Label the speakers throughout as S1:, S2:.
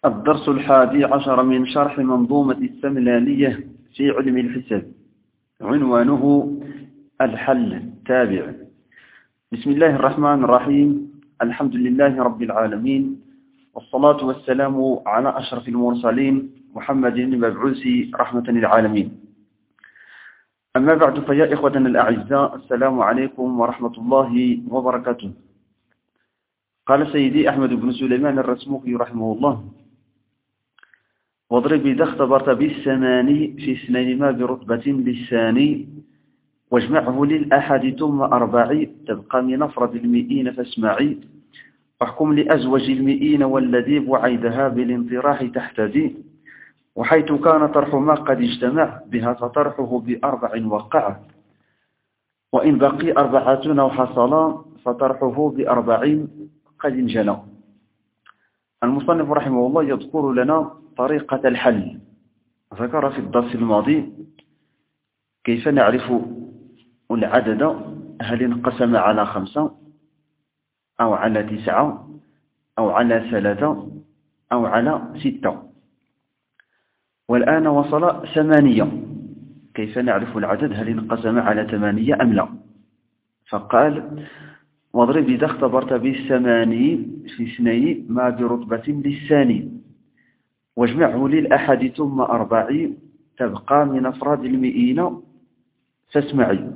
S1: الدرس 11 من شرح منظومة السملانية في علم الحساب، عنوانه الحل التابع. بسم الله الرحمن الرحيم. الحمد لله رب العالمين، والصلاة والسلام على أشرف المرسلين محمد المبعوث رحمة للعالمين. أما بعد، فيا إخوتنا الأعزاء، السلام عليكم ورحمة الله وبركاته. قال سيدي أحمد بن سليمان الرسموقي رحمه الله: واضرب إذا اختبرت بالثماني في اثنين ما برتبة للثاني، واجمعه للأحد ثم أربع، تبقى من أفرد المئين فاسمعي، واحكم لأزوج المئين والذي بعيدها بالانطراح تحتدي، وحيث كان طرح ما قد اجتمع بها فطرحه بأربع وقع، وإن بقي أربعة أو حصل فطرحه بأربع قد انجلى. المصنف رحمه الله يذكر لنا طريقة الحل. ذكر في الدرس الماضي كيف نعرف العدد، هل انقسم على 5 أو على 9 أو على 3 أو على 6. والآن وصل 8. كيف نعرف العدد، هل انقسم على 8 أم لا؟ فقال: واضرب إذا اختبرت بالثماني في اثنين ما برتبة للثاني، واجمعه للأحد ثم أربع، تبقى من أفراد المئين فاسمعي.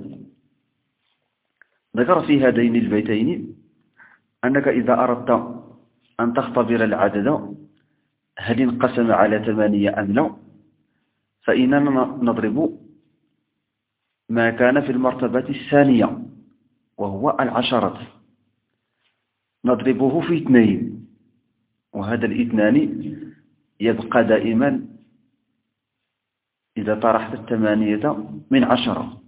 S1: ذكر في هذين البيتين أنك إذا أردت أن تختبر العدد هل انقسم على 8 أم لا، فإننا نضرب ما كان في المرتبة الثانية وهو العشرة، نضربه في 2، وهذا الاثنان يبقى دائما إذا طرحت 8 من 10.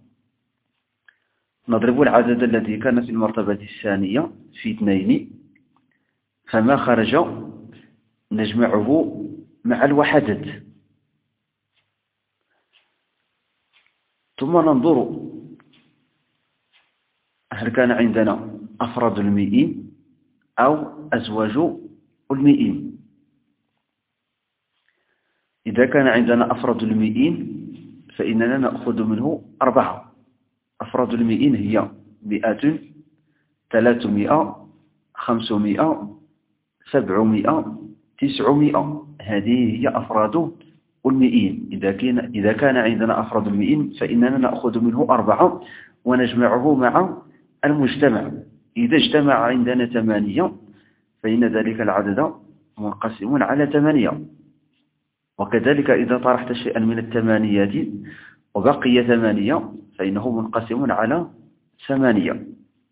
S1: نضرب العدد الذي كان في المرتبة الثانية في 2، فما خرج نجمعه مع الوحدة، ثم ننظر هل كان عندنا أفراد المئين أو أزواج المئين. إذا كان عندنا أفراد المئين فإننا نأخذ منه 4. أفراد المئين هي 100 300 500 700 900. هذه هي أفراد المئين. إذا كان عندنا أفراد المئين فإننا نأخذ منه 4 ونجمعه مع المجتمع. إذا اجتمع عندنا 8 فإن ذلك العدد منقسم على 8. وكذلك إذا طرحت شيئا من الثمانيات وبقي 8 فإنه منقسم على 8.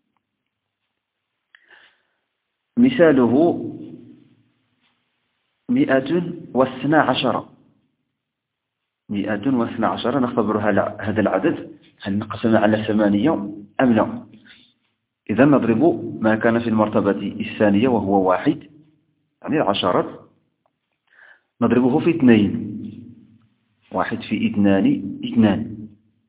S1: مثاله 112. 112 نختبر هذا العدد هل انقسم على 8 أم لا. إذا نضرب ما كان في المرتبة الثانية وهو 1، يعني العشرات، نضربه في 2. 1 في 2 2،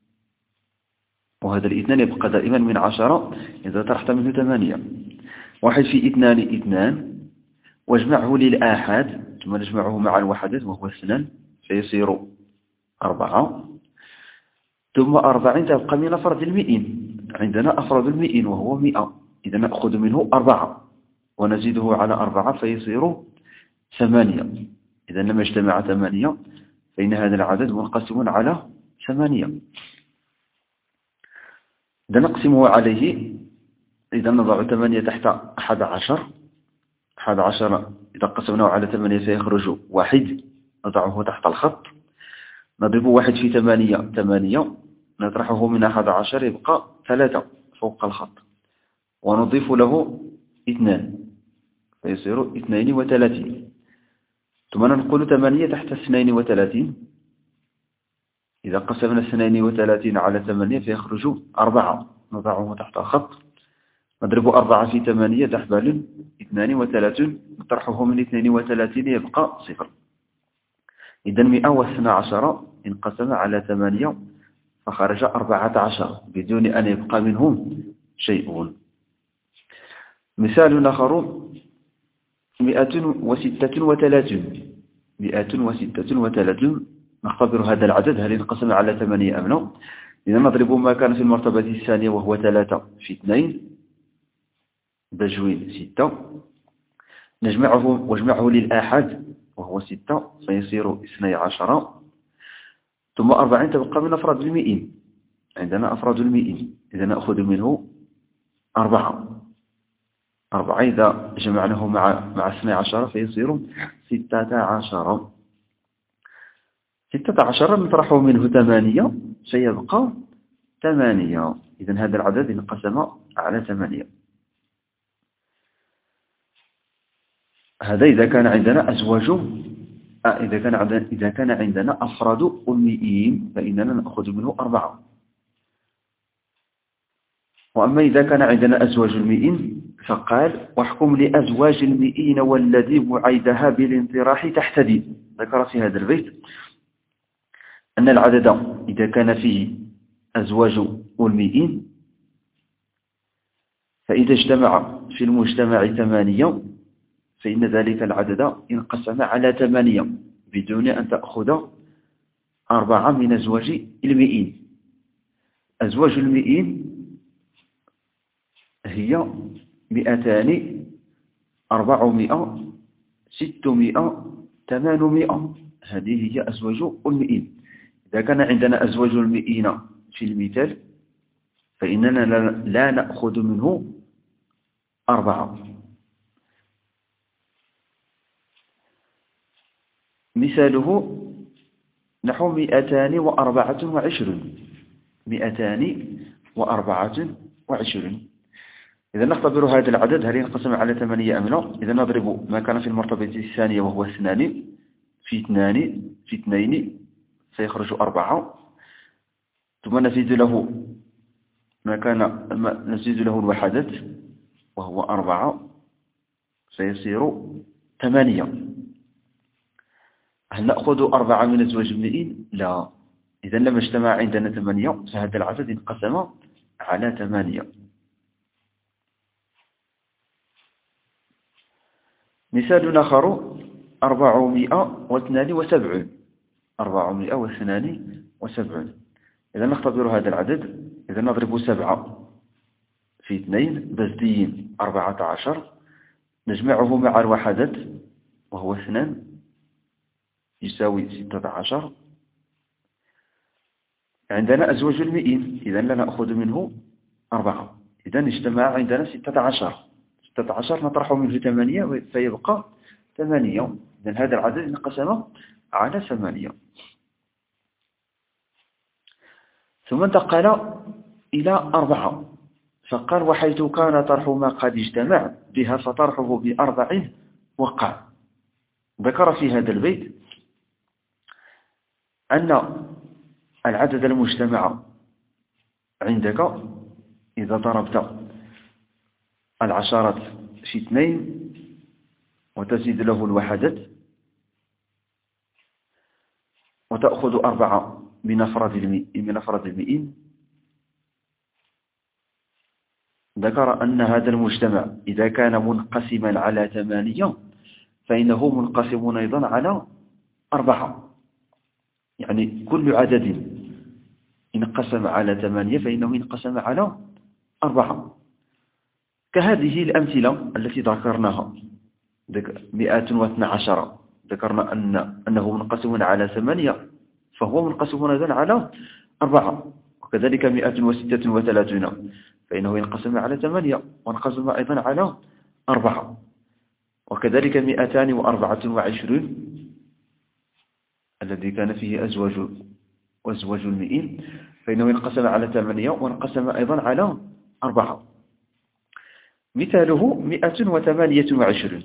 S1: وهذا الاثنان يبقى دائما من 10 إذا طرحت منه 8. 1 في 2 2، واجمعه للآحاد ثم نجمعه مع الوحدة وهو 2 فيصير 4، ثم 4 تبقى من أفراد المئين. عندنا أفراد المئين وهو 100، إذا نأخذ منه 4 ونزيده على 4 فيصير 8. إذا لما اجتمع 8 فإن هذا العدد منقسم على 8. إذا نقسمه عليه، إذا نضع 8 تحت 11. 11 إذا قسمناه على 8 سيخرج 1، نضعه تحت الخط. نضرب 1 في 8 نطرحه من 11 يبقى 3 فوق الخط، ونضيف له 2 فيصير 32. ثم ننقل 8 تحت 32. إذا قسمنا 32 على 8 فيخرج 4، نضعه تحت الخط. نضرب 4 في 8 تحبل 32، نطرحه من 32 يبقى 0. إذا 112 انقسم على 8 فخرج 14 بدون أن يبقى منهم شيء. مثال آخر 136. 136. نختبر هذا العدد هل ينقسم على 8 أم لا. إذا نضرب ما كان في المرتبة الثانية وهو 3 في 2 بجوين 6، واجمعه للآحاد وهو 6 فيصير 12، ثم 40 تبقى من أفراد المئين. عندنا أفراد المئين، إذا نأخذ منه 4 إذا جمعناه مع 12 فيصير 16. 16 نطرح منه 8 سيبقى 8. إذا هذا العدد انقسم على 8. هذا إذا كان عندنا أزواج، إذا كان عندنا أفراد المئين فإننا نأخذ منه 4. وأما إذا كان عندنا أزواج المئين فقال واحكم لأزواج المئين والذي بعيدها بالانطراح تحتدي. ذكر في هذا البيت أن العدد إذا كان فيه أزواج المئين فإذا اجتمع في المجتمع 8 فإن ذلك العدد انقسم على 8 بدون أن تأخذ 4 من أزواج المئين. أزواج المئين هي 200 400 600 800. هذه هي أزواج المئين. إذا كان عندنا أزواج المئين في المثال فإننا لا نأخذ منه 4. مثاله نحو 224. 224. إذا نختبر هذا العدد هل ينقسم على 8 أم لا. إذا نضرب ما كان في المرتبة الثانية وهو 2 في 2 سيخرج 4، ثم نزيد له نزيد له الوحدات وهو 4 سيصير 8. هل نأخذ 4 من أزواج المئين؟ لا. إذا لما اجتمع عندنا 8 فهذا العدد انقسم على 8. مثال آخر 472. 472. إذا نختبر هذا العدد. إذا نضرب 7 في 2 بزديين 14، نجمعه مع الوحدات وهو 2 يساوي 16. عندنا أزواج المئين، إذا لا نأخذ منه 4. إذا اجتمع عندنا 16. 16 نطرح منه 8 فيبقى 8. إذا هذا العدد انقسم على 8. ثم انتقل إلى 4 فقال وحيث كان طرح ما قد اجتمع بها فطرحه ب4 وقع. ذكر في هذا البيت أن العدد المجتمع عندك إذا ضربت العشرات في 2 وتزيد له الوحدات وتأخذ 4 من أفراد المئين، ذكر أن هذا المجتمع إذا كان منقسما على 8 فإنه منقسم أيضا على 4. يعني كل عدد انقسم على 8 فإنه انقسم على 4. كهذه الأمثلة التي ذكرناها. 112 ذكرنا أنه منقسم على 8 فهو منقسم أيضا على 4. وكذلك 136 فإنه ينقسم على 8 وانقسم أيضا على 4. وكذلك 224 الذي كان فيه أزواج المئين فإنه ينقسم على 8 وانقسم أيضا على 4. مثاله 128.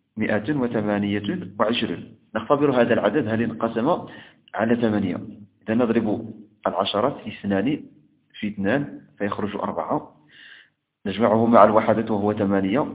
S1: 128. نختبر هذا العدد هل انقسم على 8. إذا نضرب العشرات في 2 في 2 فيخرج 4، نجمعه مع الوحدة وهو 8.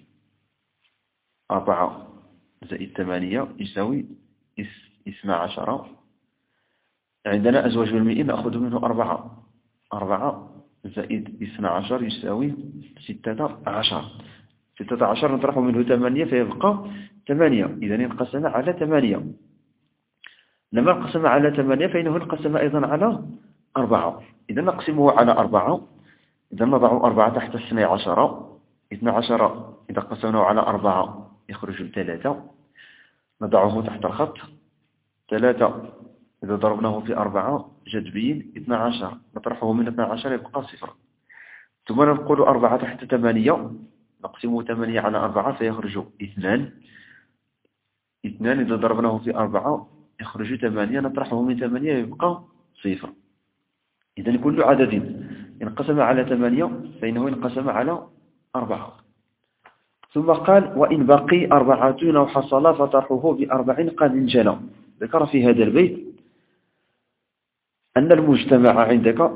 S1: 4 زائد 8 يساوي 12. عندنا أزواج المئين نأخذ منه 4. 4 زائد 12 يساوي 16. 16 نطرح منه 8 فيبقى 8. إذا انقسم على 8. لما انقسم على 8 فإنه انقسم أيضا على 4. إذا نقسمه على 4. إذا نضع 4 تحت 12. 12 إذا قسمناه على 4 يخرج 3. نضعه تحت الخط. 3 إذا ضربناه في 4 جذبين 12. نطرحه من 12 يبقى 0. ثم ننقل 4 تحت 8. نقسم 8 على 4 فيخرج 2. 2 إذا ضربناه في 4 يخرج 8. نطرحه من 8 يبقى 0. إذا كل عدد انقسم على 8 فإنه انقسم على 4. ثم قال وإن بقي 4 أو حصل فطرحه ب4 قد انجلى. ذكر في هذا البيت أن المجتمع عندك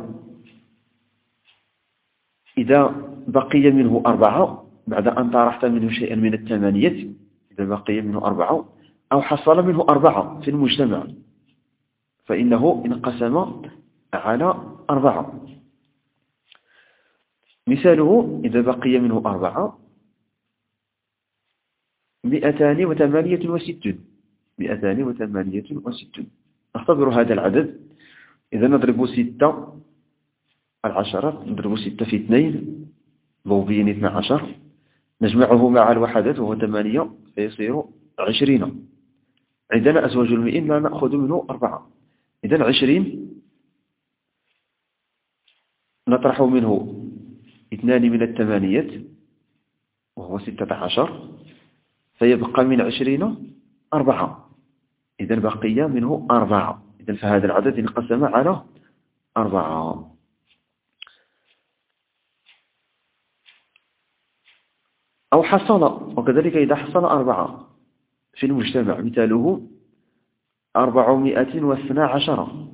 S1: إذا بقي منه 4 بعد أن طرحت منه شيئا من 8، إذا بقي منه 4 أو حصل منه 4 في المجتمع فإنه انقسم على 4. مثاله إذا بقي منه 4 268. 268. نختبر هذا العدد. إذا نضرب 6 العشرة، نضرب 6 في 2 ضوبين 12، نجمعه مع الوحدات وهو 8 فيصير 20. عندنا أزواج المئين لا نأخذ منه 4. إذا 20 نطرح منه 2 من 8 وهو 16 فيبقى من 20 4. إذا بقي منه 4. إذا فهذا العدد انقسم على 4. أو حصل، وكذلك إذا حصل 4 في المجتمع مثاله 412.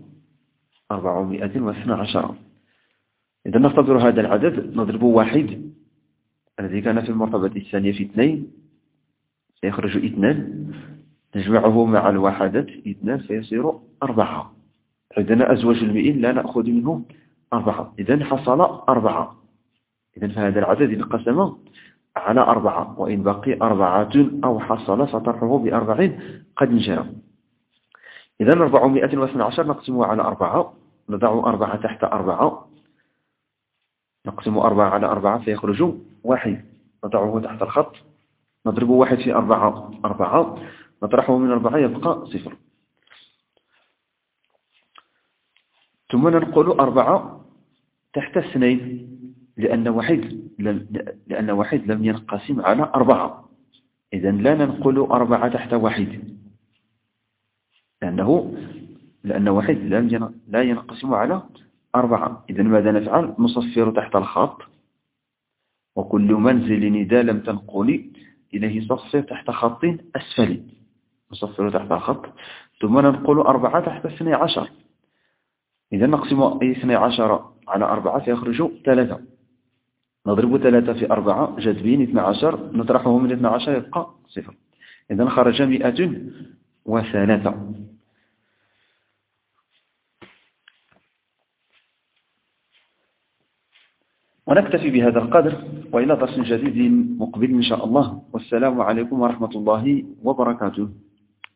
S1: 412. إذا نختبر هذا العدد. نضرب 1 الذي كان في المرتبة الثانية في 2 سيخرج 2، نجمعه مع الوحدات 2 فيصير 4. عندنا أزواج المئين لا نأخذ منه 4. إذا حصل 4. إذا فهذا العدد انقسم على 4. وإن بقي 4 أو حصل فطرحه ب4 قد انجلى. إذا 412 نقسمه على 4. نضع 4 تحت 4. نقسم 4 على 4 فيخرج 1. نضعه تحت الخط. نضرب 1 في 4 4. نطرحه من 4 يبقى 0. ثم ننقل 4 تحت 2 لأن واحد لم ينقسم على 4. إذن لا ننقل 4 تحت 1 لأن واحد لا ينقسم على 4. إذن ماذا نفعل؟ نصفر تحت الخط. وكل منزل إذا لم تنقل إليه صفر تحت خط أسفل. نصفر تحت الخط. ثم ننقل 4 تحت 12. إذا نقسم 12 على 4 فيخرج 3. نضرب 3 في 4 جذبين 12. نطرحه من 12 يبقى 0. إذا خرج 103. ونكتفي بهذا القدر وإلى درس جديد مقبل إن شاء الله. والسلام عليكم ورحمة الله وبركاته.